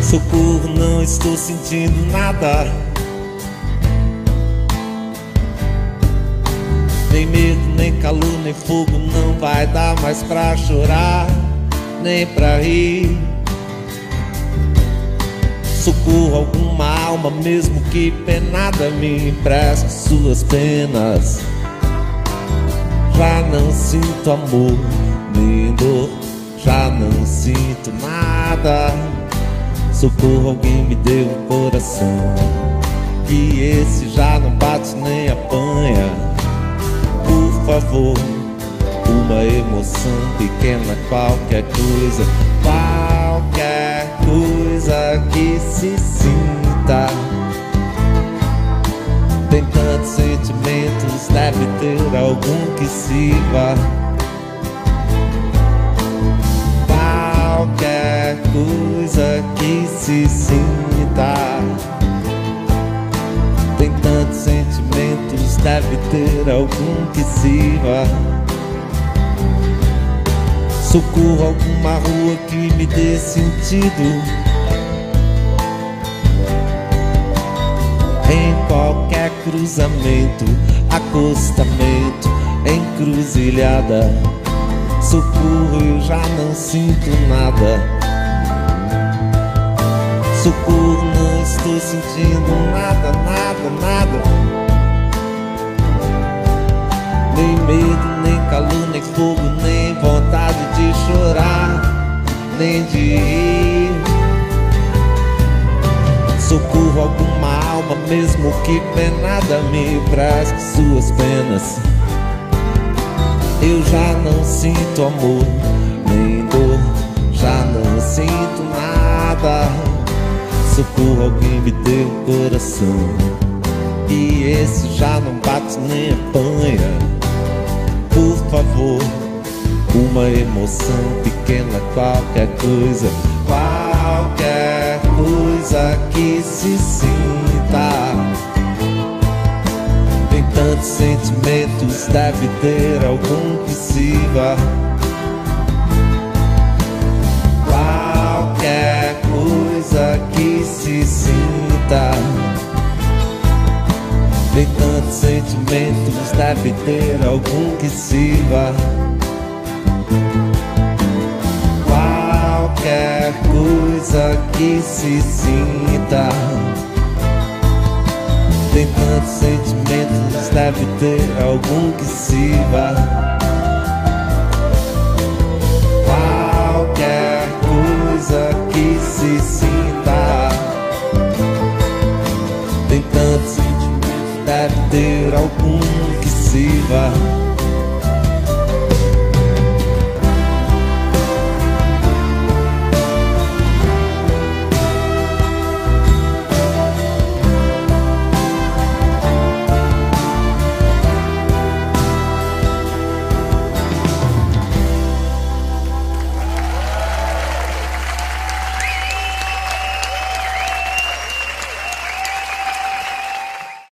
Socorro, não estou sentindo nada. Nem medo, nem calor, nem fogo. Não vai dar mais pra chorar, nem pra rir. Socorro, alguma alma, mesmo que penada, me empreste suas penas. Já não sinto amor, nem dor, já não sinto nada. Socorro, alguém me dê um coração, que esse já não bate nem apanha. Por favor, uma emoção pequena, qualquer coisa que se sinta. Tem tantos sentimentos, deve ter algum que sirva. Qualquer coisa que se sinta. Tem tantos sentimentos, deve ter algum que sirva. Socorro, alguma rua que me dê sentido. Em qualquer cruzamento, acostamento, encruzilhada. Socorro, eu já não sinto nada. Socorro, não estou sentindo nada, nada, nada. Nem medo, nem calor, nem fogo, nem vontade de chorar, nem de rir. Socorro, alguma alma, mesmo que penada, me empreste suas penas. Eu já não sinto amor, nem dor, já não sinto nada. Socorro, alguém me dê um coração, e esse já não bate nem apanha. Por favor, uma emoção pequena, qualquer coisa que se sinta. Tem tantos sentimentos, deve ter algum que sirva. Qualquer coisa que se sinta. Tem tantos sentimentos, deve ter algum que sirva. Qualquer coisa que se sinta. Tem tantos sentimentos, deve ter algum que sirva. Qualquer coisa que se sinta. Tem tantos sentimentos, deve ter algum que sirva.